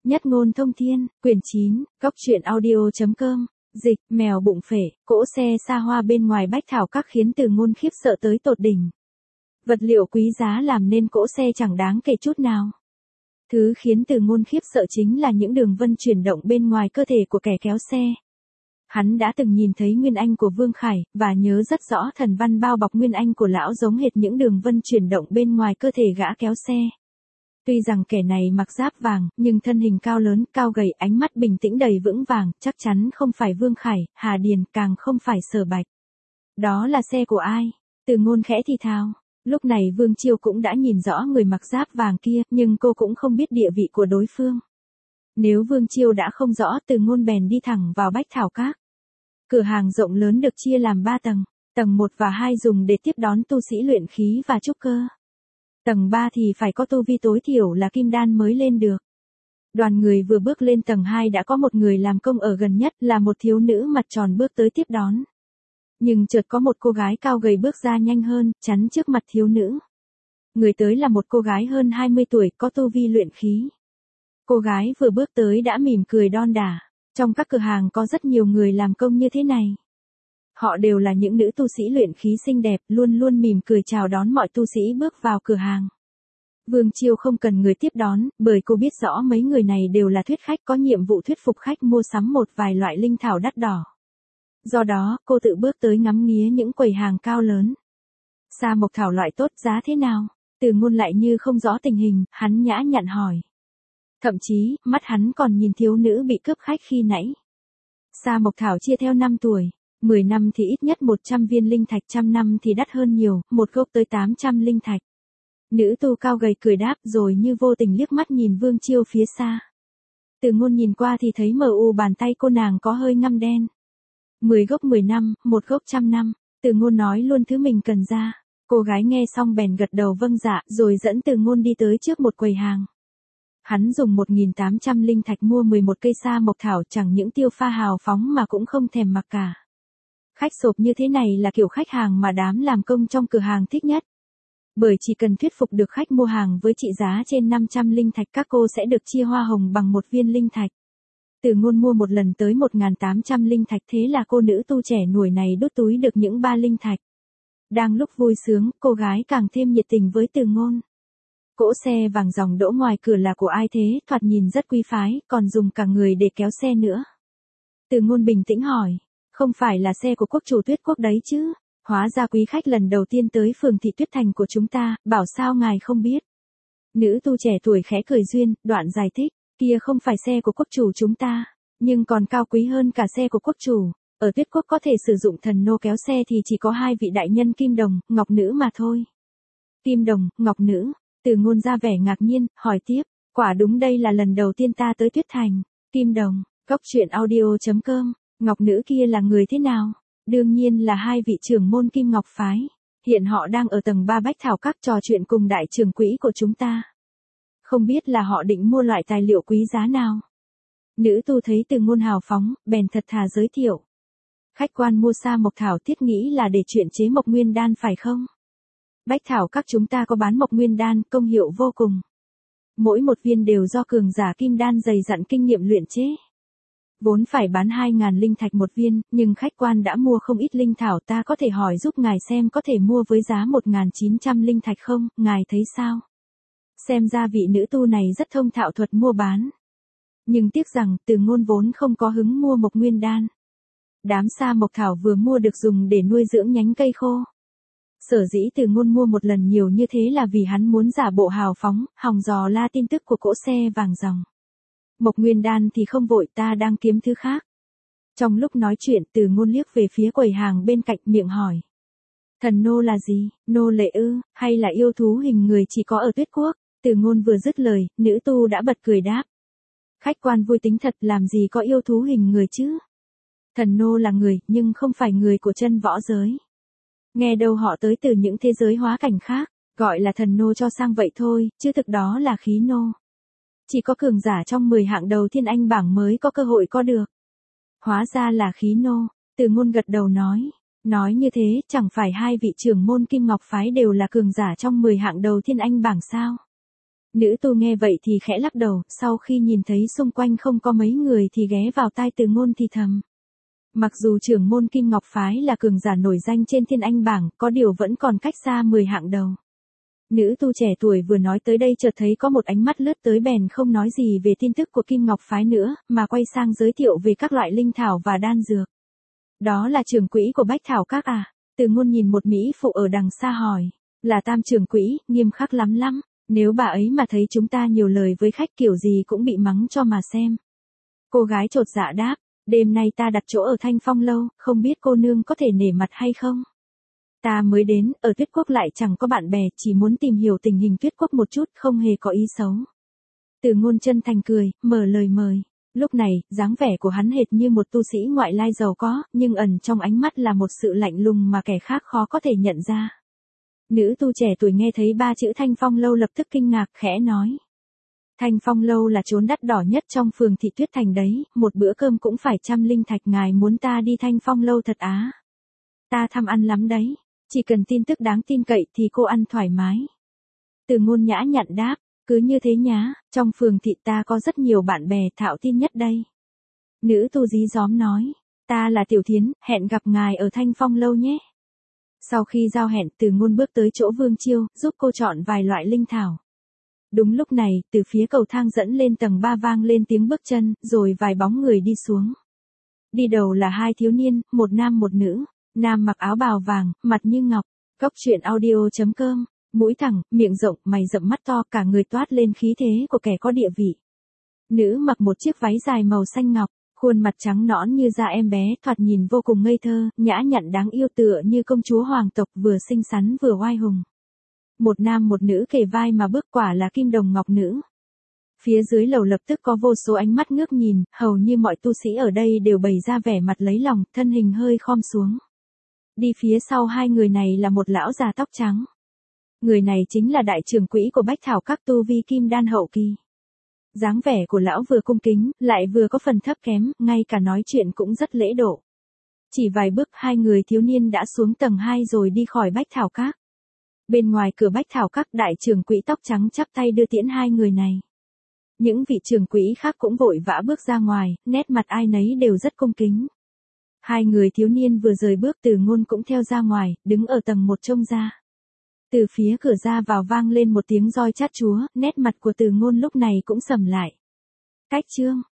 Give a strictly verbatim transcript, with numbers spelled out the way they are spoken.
Nhất ngôn thông thiên, quyển chín, góc truyện audio.com, dịch, mèo bụng phệ, cỗ xe xa hoa bên ngoài bách thảo các khiến Từ Ngôn khiếp sợ tới tột đỉnh. Vật liệu quý giá làm nên cỗ xe chẳng đáng kể chút nào. Thứ khiến Từ Ngôn khiếp sợ chính là những đường vân chuyển động bên ngoài cơ thể của kẻ kéo xe. Hắn đã từng nhìn thấy nguyên anh của Vương Khải, và nhớ rất rõ thần văn bao bọc nguyên anh của lão giống hệt những đường vân chuyển động bên ngoài cơ thể gã kéo xe. Tuy rằng kẻ này mặc giáp vàng, nhưng thân hình cao lớn, cao gầy, ánh mắt bình tĩnh đầy vững vàng, chắc chắn không phải Vương Khải, Hà Điền, càng không phải Sở Bạch. Đó là xe của ai? Từ Ngôn khẽ thì thào. Lúc này Vương Chiêu cũng đã nhìn rõ người mặc giáp vàng kia, nhưng cô cũng không biết địa vị của đối phương. Nếu Vương Chiêu đã không rõ, Từ Ngôn bèn đi thẳng vào bách thảo các. Cửa hàng rộng lớn được chia làm ba tầng, tầng một và hai dùng để tiếp đón tu sĩ luyện khí và trúc cơ. Tầng ba thì phải có tu vi tối thiểu là kim đan mới lên được. Đoàn người vừa bước lên tầng hai đã có một người làm công ở gần nhất, là một thiếu nữ mặt tròn bước tới tiếp đón. Nhưng chợt có một cô gái cao gầy bước ra nhanh hơn, chắn trước mặt thiếu nữ. Người tới là một cô gái hơn hai mươi tuổi, có tu vi luyện khí. Cô gái vừa bước tới đã mỉm cười đon đả. Trong các cửa hàng có rất nhiều người làm công như thế này. Họ đều là những nữ tu sĩ luyện khí xinh đẹp, luôn luôn mỉm cười chào đón mọi tu sĩ bước vào cửa hàng. Vương Chiêu không cần người tiếp đón, bởi cô biết rõ mấy người này đều là thuyết khách có nhiệm vụ thuyết phục khách mua sắm một vài loại linh thảo đắt đỏ. Do đó, cô tự bước tới ngắm nghía những quầy hàng cao lớn. Sa mộc thảo loại tốt, giá thế nào? Từ Ngôn lại như không rõ tình hình, hắn nhã nhặn hỏi. Thậm chí, mắt hắn còn nhìn thiếu nữ bị cướp khách khi nãy. Sa mộc thảo chia theo năm tuổi, mười năm thì ít nhất một trăm viên linh thạch, trăm năm thì đắt hơn nhiều, một gốc tới tám trăm linh thạch. Nữ tu cao gầy cười đáp rồi như vô tình liếc mắt nhìn Vương Chiêu phía xa. Từ Ngôn nhìn qua thì thấy mờ u bàn tay cô nàng có hơi ngăm đen. Mười gốc mười năm, một gốc trăm năm, Từ Ngôn nói luôn thứ mình cần ra. Cô gái nghe xong bèn gật đầu vâng dạ, rồi dẫn Từ Ngôn đi tới trước một quầy hàng. Hắn dùng một nghìn tám trăm linh thạch mua mười một cây sa mộc thảo, chẳng những tiêu pha hào phóng mà cũng không thèm mặc cả. Khách sộp như thế này là kiểu khách hàng mà đám làm công trong cửa hàng thích nhất. Bởi chỉ cần thuyết phục được khách mua hàng với trị giá trên năm trăm linh thạch, các cô sẽ được chia hoa hồng bằng một viên linh thạch. Từ Ngôn mua một lần tới một nghìn tám trăm linh thạch, thế là cô nữ tu trẻ nổi này đút túi được những ba linh thạch. Đang lúc vui sướng, cô gái càng thêm nhiệt tình với Từ Ngôn. Cỗ xe vàng dòng đỗ ngoài cửa là của ai thế, thoạt nhìn rất quý phái, còn dùng cả người để kéo xe nữa. Từ Ngôn bình tĩnh hỏi, không phải là xe của quốc chủ Tuyết Quốc đấy chứ? Hóa ra quý khách lần đầu tiên tới phường thị Tuyết Thành của chúng ta, bảo sao ngài không biết. Nữ tu trẻ tuổi khẽ cười duyên, đoạn giải thích, kia không phải xe của quốc chủ chúng ta, nhưng còn cao quý hơn cả xe của quốc chủ. Ở Tuyết Quốc có thể sử dụng thần nô kéo xe thì chỉ có hai vị đại nhân Kim Đồng, Ngọc Nữ mà thôi. Kim Đồng, Ngọc Nữ. Từ Ngôn ra vẻ ngạc nhiên, hỏi tiếp, quả đúng đây là lần đầu tiên ta tới Tuyết Thành. Kim Đồng, góc truyện audio.com, Ngọc Nữ kia là người thế nào? Đương nhiên là hai vị trưởng môn Kim Ngọc Phái. Hiện họ đang ở tầng ba bách thảo các trò chuyện cùng đại trưởng quỹ của chúng ta. Không biết là họ định mua loại tài liệu quý giá nào? Nữ tu thấy Từ Ngôn hào phóng, bèn thật thà giới thiệu. Khách quan mua sa mộc thảo thiết nghĩ là để chuyện chế mộc nguyên đan phải không? Bách thảo các chúng ta có bán mộc nguyên đan, công hiệu vô cùng. Mỗi một viên đều do cường giả kim đan dày dặn kinh nghiệm luyện chế. Vốn phải bán hai nghìn linh thạch một viên, nhưng khách quan đã mua không ít linh thảo, ta có thể hỏi giúp ngài xem có thể mua với giá một nghìn chín trăm linh thạch không, ngài thấy sao? Xem ra vị nữ tu này rất thông thạo thuật mua bán. Nhưng tiếc rằng, Từ Ngôn vốn không có hứng mua mộc nguyên đan. Đám sa mộc thảo vừa mua được dùng để nuôi dưỡng nhánh cây khô. Sở dĩ Từ Ngôn mua một lần nhiều như thế là vì hắn muốn giả bộ hào phóng, hòng dò la tin tức của cỗ xe vàng dòng. Mộc nguyên đan thì không vội, ta đang kiếm thứ khác. Trong lúc nói chuyện, Từ Ngôn liếc về phía quầy hàng bên cạnh, miệng hỏi. Thần nô là gì, nô lệ ư, hay là yêu thú hình người chỉ có ở Tuyết Quốc? Từ Ngôn vừa dứt lời, nữ tu đã bật cười đáp. Khách quan vui tính thật, làm gì có yêu thú hình người chứ? Thần nô là người, nhưng không phải người của chân võ giới. Nghe đâu họ tới từ những thế giới hóa cảnh khác, gọi là thần nô cho sang vậy thôi, chứ thực đó là khí nô. Chỉ có cường giả trong mười hạng đầu thiên anh bảng mới có cơ hội có được. Hóa ra là khí nô, Từ Ngôn gật đầu nói. Nói như thế, chẳng phải hai vị trưởng môn Kim Ngọc Phái đều là cường giả trong mười hạng đầu thiên anh bảng sao? Nữ tu nghe vậy thì khẽ lắc đầu, sau khi nhìn thấy xung quanh không có mấy người thì ghé vào tai Từ Ngôn thì thầm. Mặc dù trưởng môn Kim Ngọc Phái là cường giả nổi danh trên thiên anh bảng, có điều vẫn còn cách xa mười hạng đầu. Nữ tu trẻ tuổi vừa nói tới đây chợt thấy có một ánh mắt lướt tới bèn không nói gì về tin tức của Kim Ngọc Phái nữa, mà quay sang giới thiệu về các loại linh thảo và đan dược. Đó là trưởng quỹ của Bách Thảo Các à? Từ Ngôn nhìn một mỹ phụ ở đằng xa hỏi. Là Tam trưởng quỹ, nghiêm khắc lắm lắm. Nếu bà ấy mà thấy chúng ta nhiều lời với khách kiểu gì cũng bị mắng cho mà xem. Cô gái chột dạ đáp. Đêm nay ta đặt chỗ ở Thanh Phong Lâu, không biết cô nương có thể nể mặt hay không? Ta mới đến, ở Tuyết Quốc lại chẳng có bạn bè, chỉ muốn tìm hiểu tình hình Tuyết Quốc một chút, không hề có ý xấu. Từ Ngôn chân thành cười, mở lời mời. Lúc này, dáng vẻ của hắn hệt như một tu sĩ ngoại lai giàu có, nhưng ẩn trong ánh mắt là một sự lạnh lùng mà kẻ khác khó có thể nhận ra. Nữ tu trẻ tuổi nghe thấy ba chữ Thanh Phong Lâu lập tức kinh ngạc, khẽ nói. Thanh Phong Lâu là chốn đắt đỏ nhất trong phường thị Tuyết Thành đấy, một bữa cơm cũng phải trăm linh thạch, ngài muốn ta đi Thanh Phong Lâu thật á? Ta tham ăn lắm đấy, chỉ cần tin tức đáng tin cậy thì cô ăn thoải mái. Từ Ngôn nhã nhặn đáp, cứ như thế nhá, trong phường thị ta có rất nhiều bạn bè thạo tin nhất đây. Nữ tu dí dóm nói, ta là Tiểu Thiến, hẹn gặp ngài ở Thanh Phong Lâu nhé. Sau khi giao hẹn, Từ Ngôn bước tới chỗ Vương Chiêu, giúp cô chọn vài loại linh thảo. Đúng lúc này, từ phía cầu thang dẫn lên tầng ba vang lên tiếng bước chân, rồi vài bóng người đi xuống. Đi đầu là hai thiếu niên, một nam một nữ. Nam mặc áo bào vàng, mặt như ngọc. Cốc truyện audio chấm com. Mũi thẳng, miệng rộng, mày rậm mắt to, cả người toát lên khí thế của kẻ có địa vị. Nữ mặc một chiếc váy dài màu xanh ngọc, khuôn mặt trắng nõn như da em bé, thoạt nhìn vô cùng ngây thơ, nhã nhặn đáng yêu tựa như công chúa hoàng tộc, vừa xinh xắn vừa oai hùng. Một nam một nữ kề vai mà bước, quả là kim đồng ngọc nữ. Phía dưới lầu lập tức có vô số ánh mắt ngước nhìn, hầu như mọi tu sĩ ở đây đều bày ra vẻ mặt lấy lòng, thân hình hơi khom xuống. Đi phía sau hai người này là một lão già tóc trắng. Người này chính là đại trưởng quỹ của Bách Thảo Các, tu vi kim đan hậu kỳ. Dáng vẻ của lão vừa cung kính, lại vừa có phần thấp kém, ngay cả nói chuyện cũng rất lễ độ. Chỉ vài bước hai người thiếu niên đã xuống tầng hai rồi đi khỏi Bách Thảo Các. Bên ngoài cửa Bách Thảo Các, đại trưởng quỹ tóc trắng chắp tay đưa tiễn hai người này. Những vị trưởng quỹ khác cũng vội vã bước ra ngoài, nét mặt ai nấy đều rất cung kính. Hai người thiếu niên vừa rời bước, Từ Ngôn cũng theo ra ngoài, đứng ở tầng một trông ra. Từ phía cửa ra vào vang lên một tiếng roi chát chúa, nét mặt của Từ Ngôn lúc này cũng sầm lại. Cách chương